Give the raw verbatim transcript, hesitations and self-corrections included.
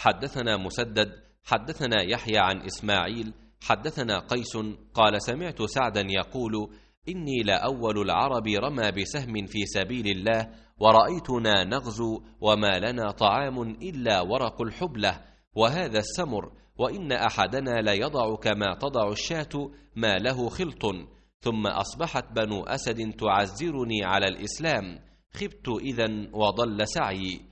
حدثنا مسدد حدثنا يحيى عن إسماعيل حدثنا قيس قال سمعت سعدا يقول إني لأول العرب رمى بسهم في سبيل الله ورأيتنا نغزو وما لنا طعام إلا ورق الحبلة وهذا السمر، وإن أحدنا ليضع كما تضع الشاة ما له خلط، ثم أصبحت بنو أسد تعزرني على الإسلام، خبت إذن وضل سعي.